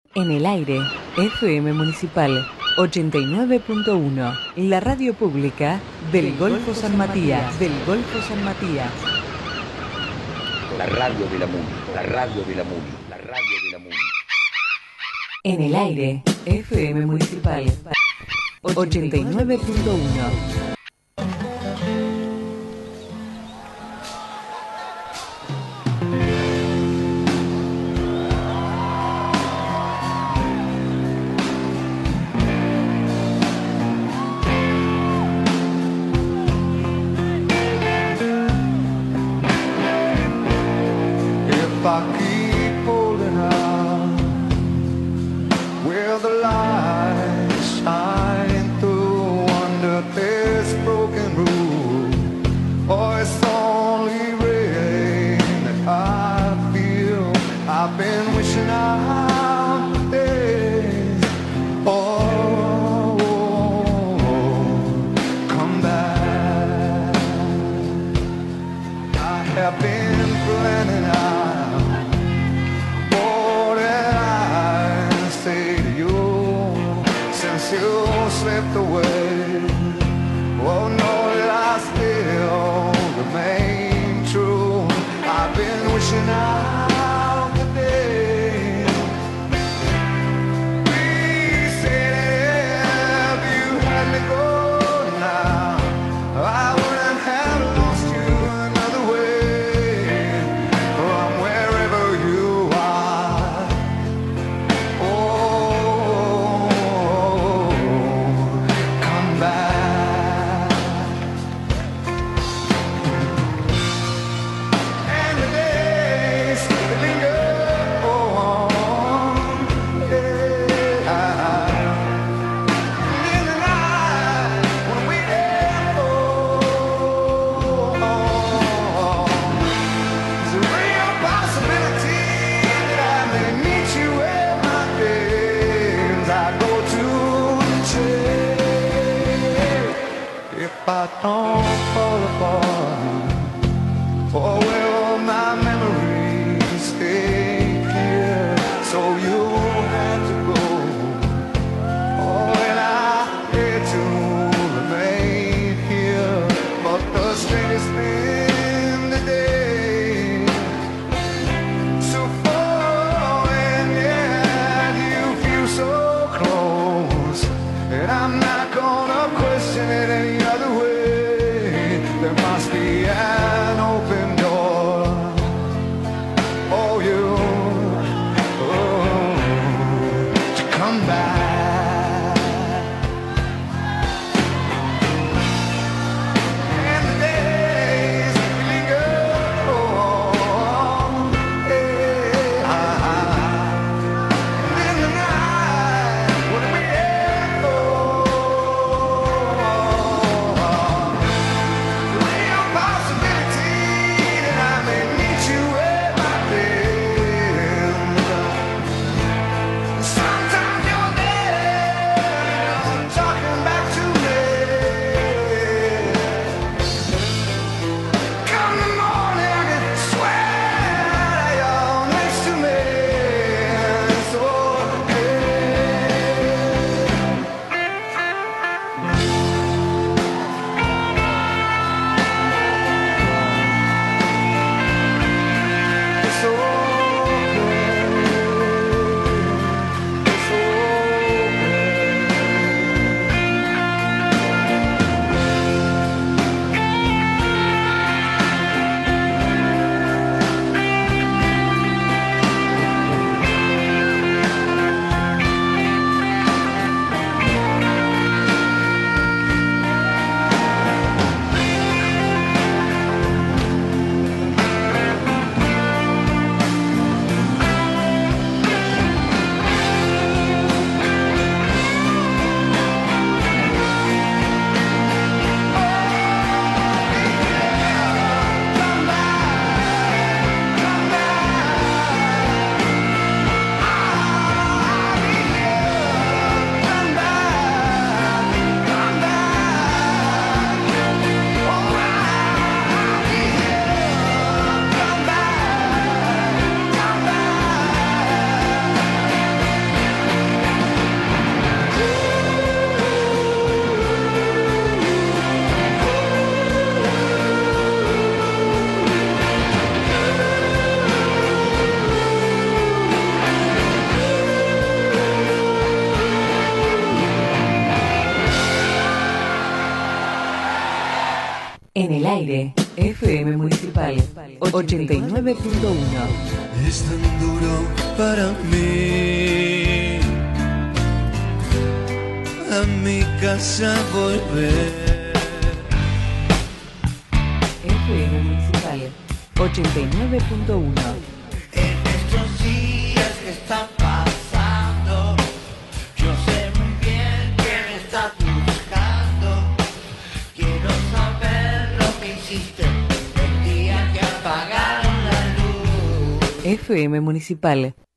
En el aire, FM Municipal 89.1, la radio pública del Golfo San Matías, del Golfo San Matías. La radio de la MUNI, la radio de la MUNI, la radio de la MUNI. En el aire, FM Municipal 89.1. En el aire, FM Municipal 89.1. Es tan duro para mí a mi casa volver. FM Municipal 89.1. En estos días que están pasando, yo sé muy bien que me estás buscando. Quiero saber lo que hiciste el día que apagaron la luz. FM Municipal